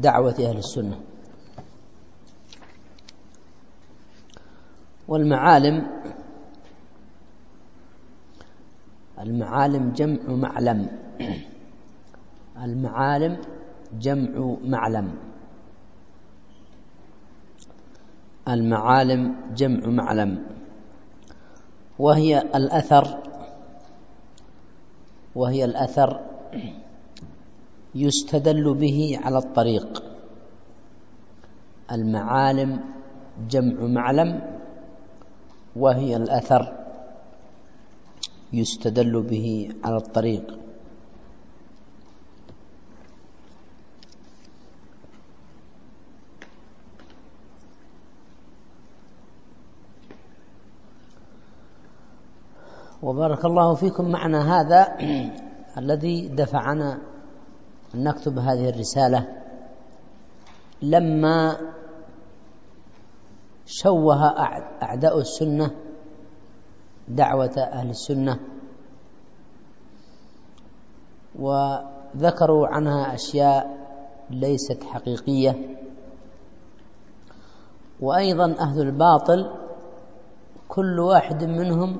دعوة أهل السنة. والمعالم جمع معلم. المعالم جمع معلم. المعالم جمع معلم، وهي الأثر يستدل به على الطريق. المعالم جمع معلم، وهي الأثر يستدل به على الطريق. وبارك الله فيكم. معنى هذا الذي دفعنا أن نكتب هذه الرسالة لما شوه أعداء السنة دعوة أهل السنة، وذكروا عنها أشياء ليست حقيقية. وأيضا أهل الباطل كل واحد منهم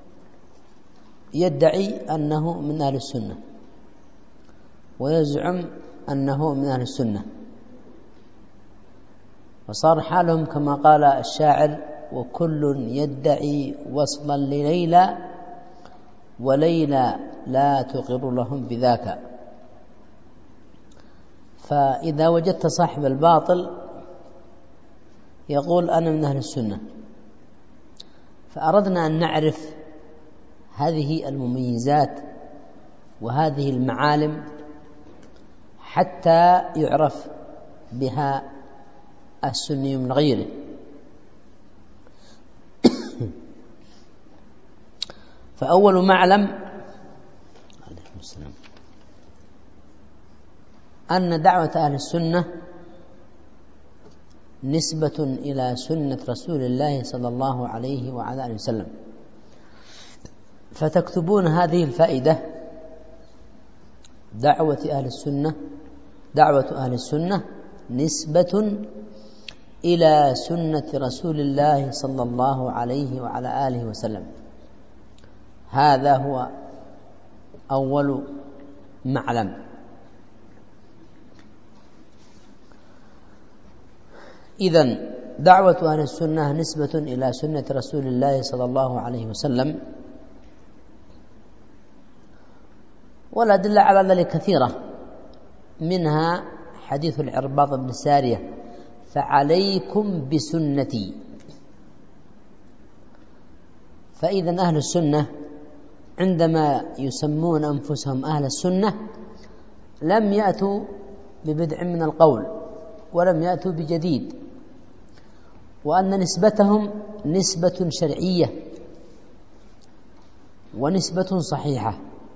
يدعي أنه من أهل السنة ويزعم أنه من أهل السنة، وصار حالهم كما قال الشاعر: وكل يدعي وصلا لليلى وليلى لا تقر لهم بذاك. فإذا وجدت صاحب الباطل يقول أنا من أهل السنة، فأردنا أن نعرف هذه المميزات وهذه المعالم حتى يعرف بها السني من غيره. فأول معلم أن دعوة أهل السنة نسبة إلى سنة رسول الله صلى الله عليه وعلى آله وسلم. فتكتبون هذه الفائدة: دعوة أهل السنة نسبة إلى سنة رسول الله صلى الله عليه وعلى آله وسلم. هذا هو أول معلم. إذن دعوة أهل السنة نسبة إلى سنة رسول الله صلى الله عليه وسلم، والأدلة على ذلك كثيرة، منها حديث العرباض بن سارية: فعليكم بسنتي. فإذا أهل السنة عندما يسمون أنفسهم أهل السنة لم يأتوا ببدع من القول ولم يأتوا بجديد، وأن نسبتهم نسبة شرعية ونسبة صحيحة.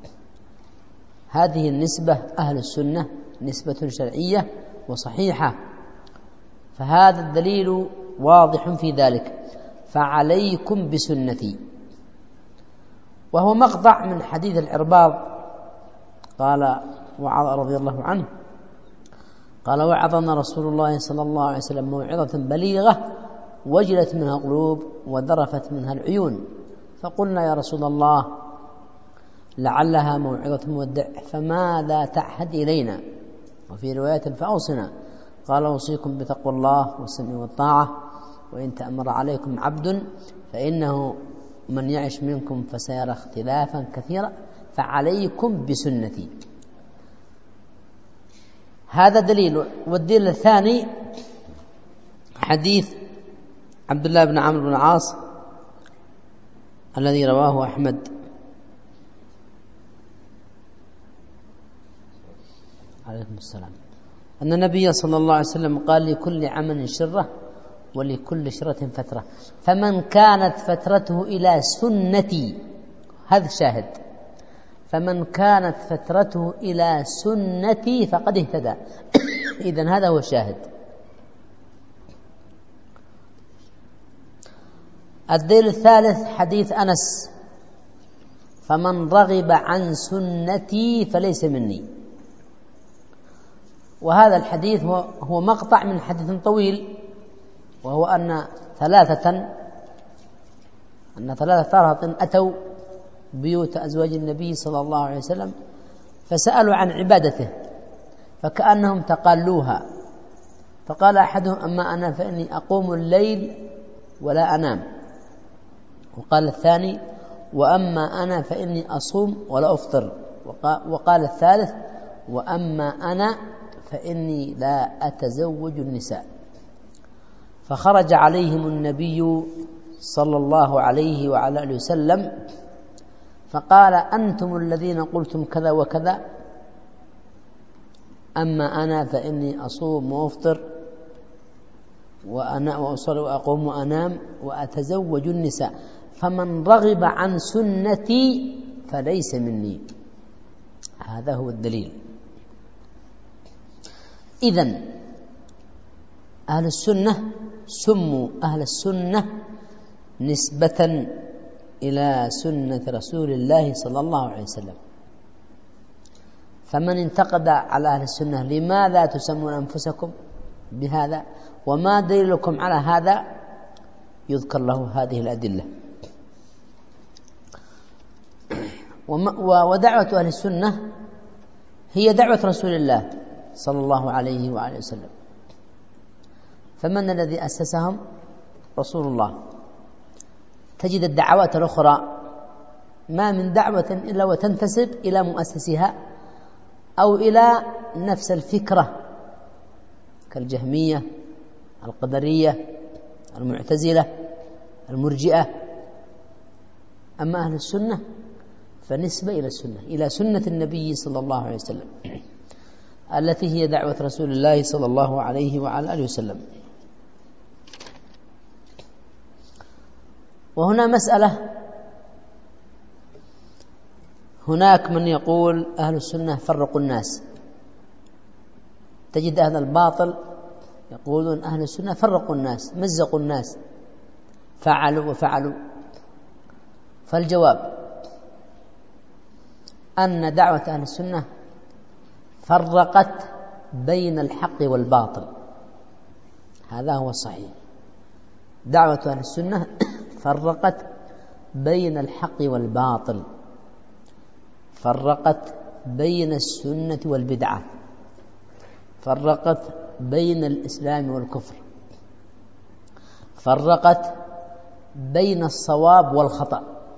هذه النسبة أهل السنة نسبة شرعية وصحيحة، فهذا الدليل واضح في ذلك: فعليكم بسنتي. وهو مقطع من حديث العرباض، قال رضي الله عنه قال: وعظنا رسول الله صلى الله عليه وسلم موعظة بليغة وجلت منها القلوب وذرفت منها العيون، فقلنا: يا رسول الله لعلها موعظة مودع، فماذا تعهد إلينا؟ وفي رواية: فأوصنا. قال: أوصيكم بتقوى الله والسمع والطاعة، وإن تأمر عليكم عبد فإنه من يعش منكم فسيرى اختلافا كثيرا فعليكم بسنتي. هذا دليل. والدليل الثاني حديث عبد الله بن عمرو بن العاص الذي رواه أحمد عليكم السلام، أن النبي صلى الله عليه وسلم قال: لكل عمل شرة ولكل شرة فترة، فمن كانت فترته إلى سنتي، هذا شاهد، فمن كانت فترته إلى سنتي فقد اهتدى. إذن هذا هو الشاهد. الدليل الثالث حديث أنس: فمن رغب عن سنتي فليس مني. وهذا الحديث هو مقطع من حديث طويل، وهو أن ثلاثة رهط أتوا بيوت أزواج النبي صلى الله عليه وسلم فسألوا عن عبادته فكأنهم تقالوها، فقال أحدهم: أما أنا فإني أقوم الليل ولا أنام. وقال الثاني: وأما أنا فإني أصوم ولا أفطر. وقال الثالث: وأما أنا فإني لا أتزوج النساء. فخرج عليهم النبي صلى الله عليه وعلى آله وسلم فقال: أنتم الذين قلتم كذا وكذا، أما أنا فإني أصوم وأفطر وأصلي وأقوم وأنام وأتزوج النساء، فمن رغب عن سنتي فليس مني. هذا هو الدليل. إذن أهل السنة سموا أهل السنة نسبة إلى سنة رسول الله صلى الله عليه وسلم. فمن انتقد على أهل السنة: لماذا تسمون أنفسكم بهذا وما دليلكم على هذا؟ يذكر له هذه الأدلة. ودعوة أهل السنة هي دعوة رسول الله صلى الله عليه وآله وسلم. فمن الذي أسسهم؟ رسول الله. تجد الدعوات الأخرى ما من دعوة إلا وتنتسب إلى مؤسسها أو إلى نفس الفكرة، كالجهمية، القدرية، المعتزلة، المرجئة. أما أهل السنة فنسبة إلى السنة، إلى سنة النبي صلى الله عليه وسلم التي هي دعوة رسول الله صلى الله عليه وعلى آله وسلم. وهنا مسألة، هناك من يقول أهل السنة فرقوا الناس. تجد أهل الباطل يقولون أهل السنة فرقوا الناس، مزقوا الناس، فعلوا وفعلوا. فالجواب أن دعوة أهل السنة فرقت بين الحق والباطل. هذا هو الصحيح. دعوة أهل السنة فرقت بين الحق والباطل، فرقت بين السنة والبدعة، فرقت بين الإسلام والكفر، فرقت بين الصواب والخطأ.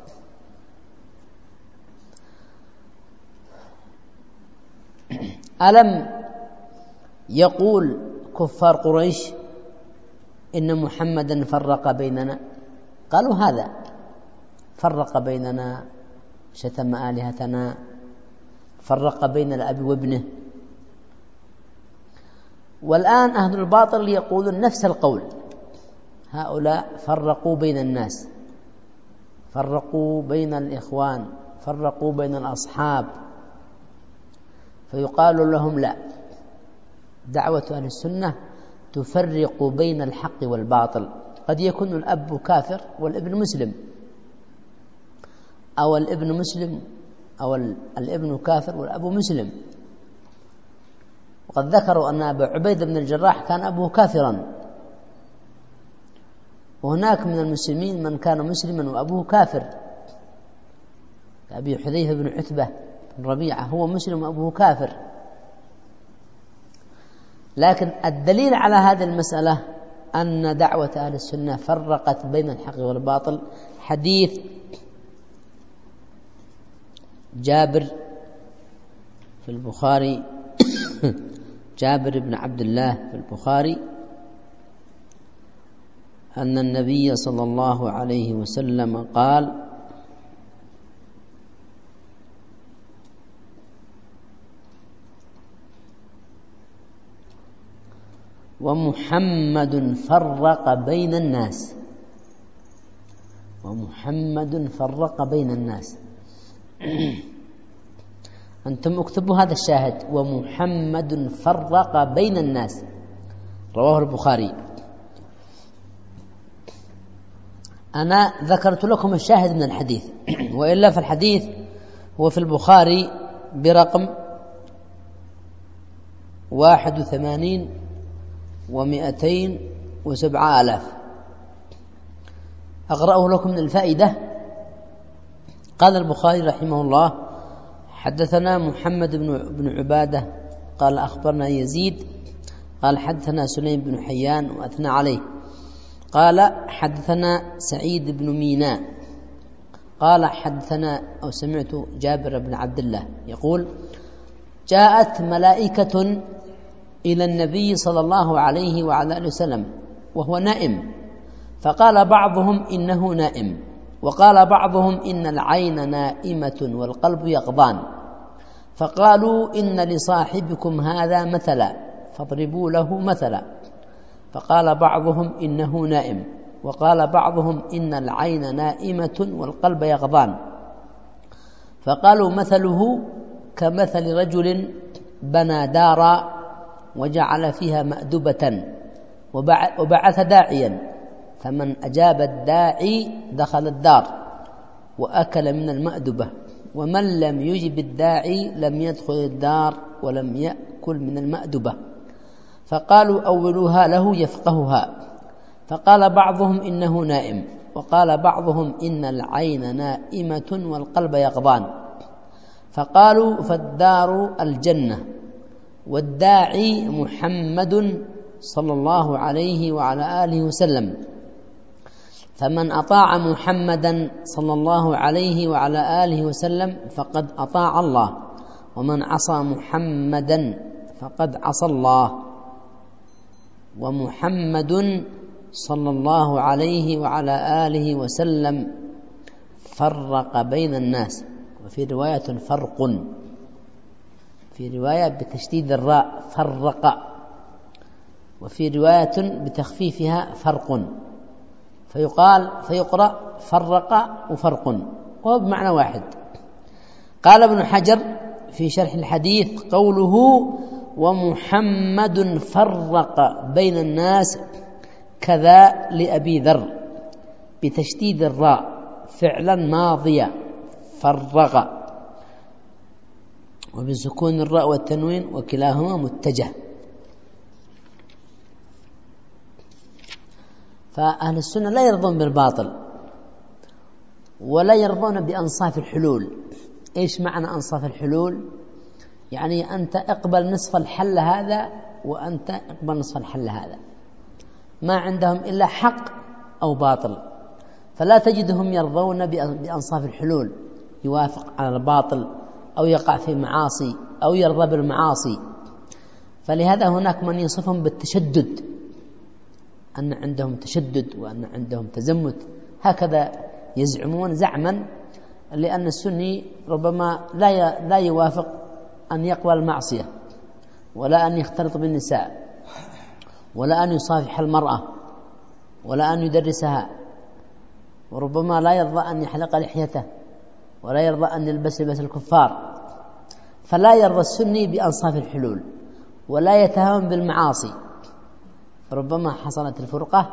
ألم يقول كفار قريش إن محمدا فرق بيننا؟ قالوا هذا فرق بيننا، شتم آلهتنا، فرق بين الأب وابنه. والآن أهل الباطل يقولون نفس القول. هؤلاء فرقوا بين الناس، فرقوا بين الإخوان، فرقوا بين الأصحاب. فيقال لهم: لا، دعوة أهل السنة تفرق بين الحق والباطل. قد يكون الأب كافر والابن مسلم، أو الابن مسلم أو الابن كافر والأب مسلم. وقد ذكروا أن أبا عبيدة بن الجراح كان أبوه كافرا، وهناك من المسلمين من كان مسلما وأبوه كافر، أبي حذيفة بن عتبة بن ربيعة هو مسلم وأبوه كافر. لكن الدليل على هذه المسألة أن دعوة أهل السنة فرقت بين الحق والباطل حديث جابر في البخاري جابر بن عبد الله في البخاري أن النبي صلى الله عليه وسلم قال: ومحمد فرق بين الناس. ومحمد فرق بين الناس. أنتم اكتبوا هذا الشاهد: ومحمد فرق بين الناس، رواه البخاري. أنا ذكرت لكم الشاهد من الحديث، وإلا فالحديث هو في البخاري برقم 81,207. أقرأه لكم من الفائدة. قال البخاري رحمه الله: حدثنا محمد بن عبادة قال أخبرنا يزيد قال حدثنا سليم بن حيان وأثنى عليه. قال حدثنا سعيد بن ميناء قال حدثنا أو سمعت جابر بن عبد الله يقول: جاءت ملائكة إلى النبي صلى الله عليه وعلى آله وسلم وهو نائم، فقال بعضهم إنه نائم، وقال بعضهم إن العين نائمة والقلب يقظان، فقالوا إن لصاحبكم هذا مثلا فاضربوا له مثلا. فقال بعضهم إنه نائم، وقال بعضهم إن العين نائمة والقلب يقظان، فقالوا مثله كمثل رجل بنى دارا وجعل فيها مأدبة وبعث داعيا، فمن أجاب الداعي دخل الدار وأكل من المأدبة، ومن لم يجب الداعي لم يدخل الدار ولم يأكل من المأدبة. فقالوا أولوها له يفقهها. فقال بعضهم إنه نائم، وقال بعضهم إن العين نائمة والقلب يقظان. فقالوا فالدار الجنة، والداعي محمد صلى الله عليه وعلى آله وسلم، فمن أطاع محمدا صلى الله عليه وعلى آله وسلم فقد أطاع الله، ومن عصى محمدا فقد عصى الله. ومحمد صلى الله عليه وعلى آله وسلم فرق بين الناس، وفي رواية فرق، في رواية بتشديد الراء فرق، وفي رواية بتخفيفها فرق، فيقرأ فرق وفرق، وهو بمعنى واحد. قال ابن حجر في شرح الحديث: قوله ومحمد فرق بين الناس كذا لأبي ذر بتشديد الراء فعلا ماضيا فرق، وبسكون الراء والتنوين وكلاهما متجه. فأهل السنة لا يرضون بالباطل ولا يرضون بأنصاف الحلول. إيش معنى أنصاف الحلول؟ يعني أنت اقبل نصف الحل هذا وأنت اقبل نصف الحل هذا، ما عندهم إلا حق أو باطل، فلا تجدهم يرضون بأنصاف الحلول، يوافق على الباطل أو يقع في معاصي أو يرضى بالمعاصي. فلهذا هناك من يصفهم بالتشدد، أن عندهم تشدد وأن عندهم تزمت، هكذا يزعمون زعما، لأن السني ربما لا يوافق أن يقبل المعصية، ولا أن يختلط بالنساء، ولا أن يصافح المرأة، ولا أن يدرسها، وربما لا يرضى أن يحلق لحيته، ولا يرضى أن يلبس لباس الكفار. فلا يرضى السني بأنصاف الحلول، ولا يتهاون بالمعاصي، ربما حصلت الفرقة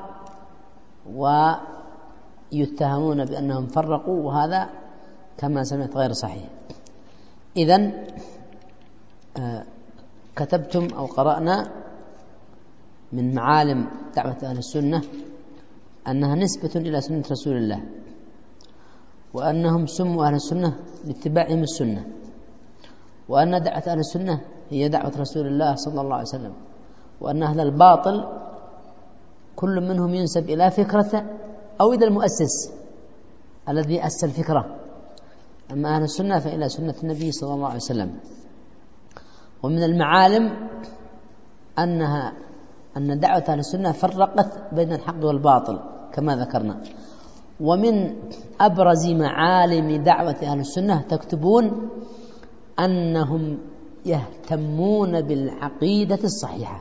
ويتهمون بأنهم فرقوا، وهذا كما سمعت غير صحيح. إذن كتبتم أو قرأنا من معالم دعوة أهل السنة أنها نسبة إلى سنة رسول الله، وأنهم سموا أهل السنة لاتباعهم السنة، وأن دعوة أهل السنة هي دعوة رسول الله صلى الله عليه وسلم، وأن أهل الباطل كل منهم ينسب إلى فكرة أو إلى المؤسس الذي أسس الفكرة، أما أهل السنة فإلى سنة النبي صلى الله عليه وسلم. ومن المعالم أن دعوة أهل السنة فرقت بين الحق والباطل كما ذكرنا. ومن أبرز معالم دعوة أهل السنة تكتبون أنهم يهتمون بالعقيدة الصحيحة.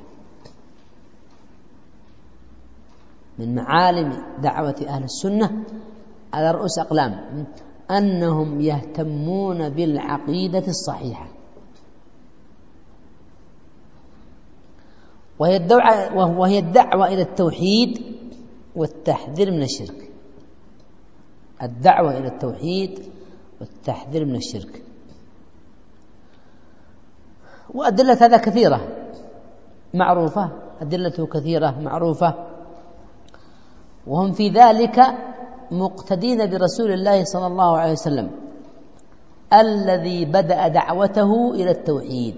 من معالم دعوة أهل السنة على رؤوس أقلام أنهم يهتمون بالعقيدة الصحيحة، وهي الدعوة إلى التوحيد والتحذير من الشرك. الدعوة إلى التوحيد والتحذير من الشرك. وأدلة هذا كثيرة، معروفة، أدلته كثيرة معروفة، وهم في ذلك مقتدين برسول الله صلى الله عليه وسلم الذي بدأ دعوته إلى التوحيد.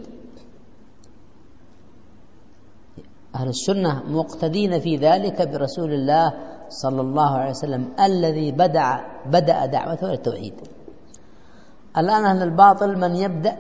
أهل السنة مقتدين في ذلك برسول الله صلى الله عليه وسلم الذي بدأ دعوته إلى التوحيد. الآن أهل الباطل من يبدأ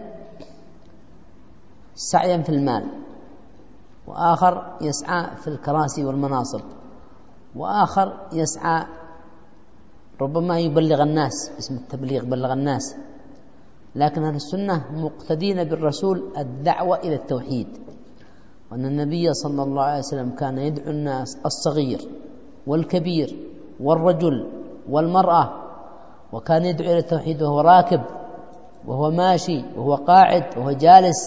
سعيا في المال، وآخر يسعى في الكراسي والمناصب، وآخر يسعى ربما يبلغ الناس، اسم التبليغ بلغ الناس. لكن أهل السنة مقتدين بالرسول الدعوة إلى التوحيد، وأن النبي صلى الله عليه وسلم كان يدعو الناس الصغير والكبير والرجل والمرأة، وكان يدعو إلى التوحيد وهو راكب وهو ماشي وهو قاعد وهو جالس.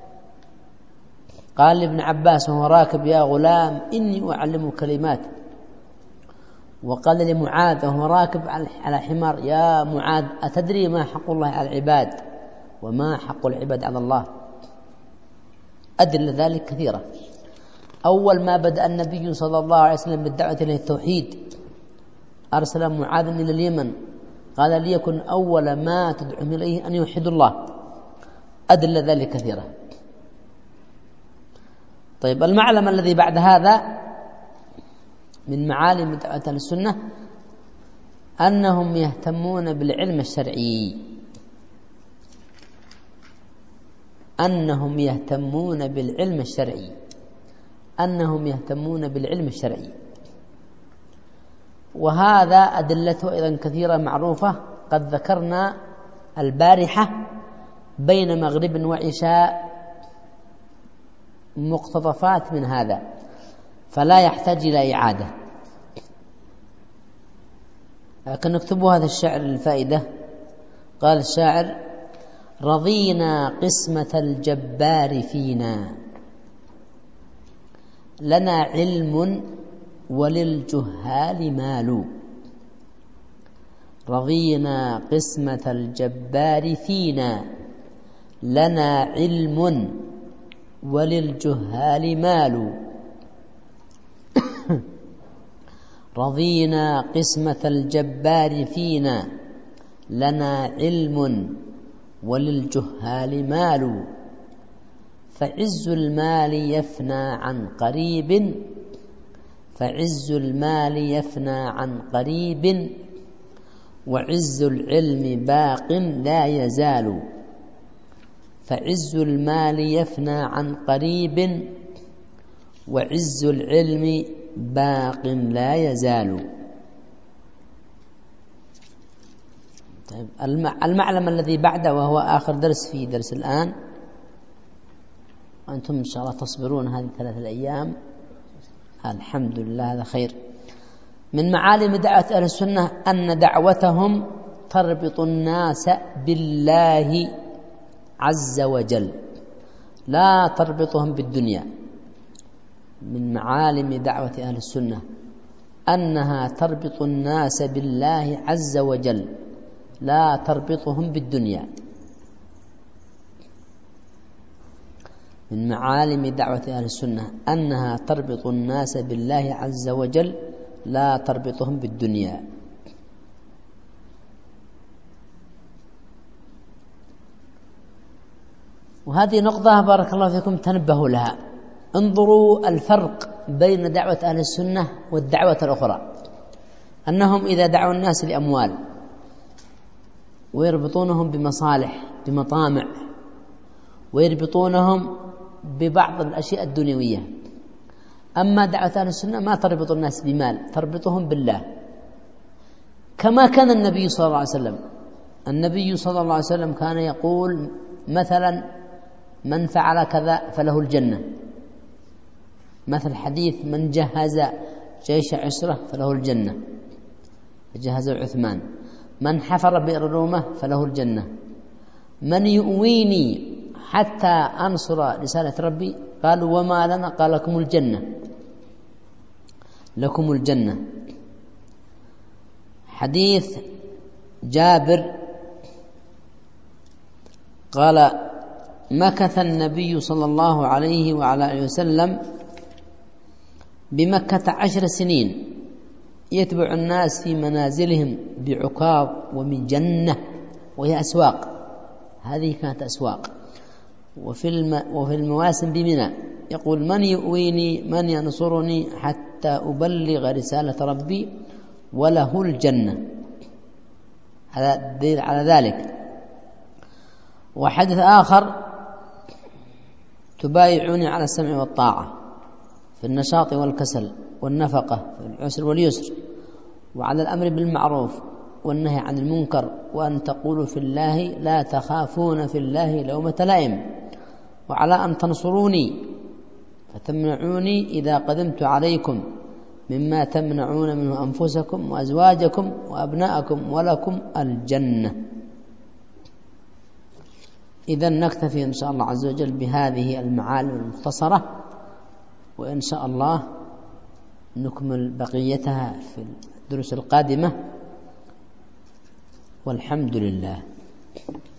قال لابن عباس وهو راكب: يا غلام إني أعلمك كلمات. وقال لمعاذ وهو راكب على حمار: يا معاذ أتدري ما حق الله على العباد وما حق العباد على الله؟ أدل ذلك كثيرة. أول ما بدأ النبي صلى الله عليه وسلم بالدعوة إلى التوحيد أرسل معاذ إلى اليمن، قال: ليكن أول ما تدعوهم إليه أن يوحدوا الله. أدل ذلك كثيرة. طيب، المعلم الذي بعد هذا من معالم دعوة السنة أنهم يهتمون بالعلم الشرعي، أنهم يهتمون بالعلم الشرعي، أنهم يهتمون بالعلم الشرعي. وهذا أدلته أيضا كثيرة معروفة، قد ذكرنا البارحة بين مغرب وعشاء مقتطفات من هذا، فلا يحتاج إلى إعادة. لكن نكتبوا هذا الشعر للفائدة. قال الشاعر: رضينا قسمة الجبار فينا، لنا علم وللجهال مال. رضينا قسمة الجبار فينا، لنا علم وللجهال مال. رضينا قسمة الجبار فينا، لنا علم وللجهال مال. فعز المال يفنى عن قريب، فعز المال يفنى عن قريب، وعز العلم باق لا يزال. فعز المال يفنى عن قريب، وعز العلم باق لا يزال. طيب، المعلم الذي بعده وهو آخر درس في درس الآن، وأنتم إن شاء الله تصبرون هذه 3 أيام، الحمد لله هذا خير. من معالم دعوة أهل السنة أن دعوتهم تربط الناس بالله عز وجل، لا تربطهم بالدنيا. من معالم دعوة أهل السنة أنها تربط الناس بالله عز وجل، لا تربطهم بالدنيا. من معالم دعوة أهل السنة أنها تربط الناس بالله عز وجل، لا تربطهم بالدنيا. وهذه نقطة بارك الله فيكم تنبهوا لها. انظروا الفرق بين دعوة أهل السنة والدعوة الأخرى، أنهم إذا دعوا الناس لأموال ويربطونهم بمصالح بمطامع، ويربطونهم ببعض الأشياء الدنيوية. أما دعوة أهل السنة ما تربط الناس بمال، تربطهم بالله، كما كان النبي صلى الله عليه وسلم. النبي صلى الله عليه وسلم كان يقول مثلا: من فعل كذا فله الجنة. مثل حديث: من جهز جيش عسرة فله الجنة، جهز عثمان. من حفر بئر رومة فله الجنة. من يؤويني حتى أنصر رسالة ربي، قالوا: وما لنا؟ قال: لكم الجنة، لكم الجنة. حديث جابر قال: مكث النبي صلى الله عليه وعلى آله وسلم بمكة 10 سنين يتبع الناس في منازلهم بعكاظ ومجنة، وهي أسواق، هذه كانت أسواق. وفي المواسم بمنى يقول: من يؤويني من ينصرني حتى أبلغ رسالة ربي وله الجنة. هذا دليل على ذلك. وحدث آخر: تبايعوني على السمع والطاعة في النشاط والكسل والنفقة في العسر واليسر، وعلى الأمر بالمعروف والنهي عن المنكر، وأن تقولوا في الله لا تخافون في الله لومة لائم، وعلى أن تنصروني فتمنعوني إذا قدمت عليكم مما تمنعون منه أنفسكم وأزواجكم وأبناءكم ولكم الجنة. إذن نكتفي إن شاء الله عز وجل بهذه المعالم المختصرة، وإن شاء الله نكمل بقيتها في الدروس القادمة، والحمد لله.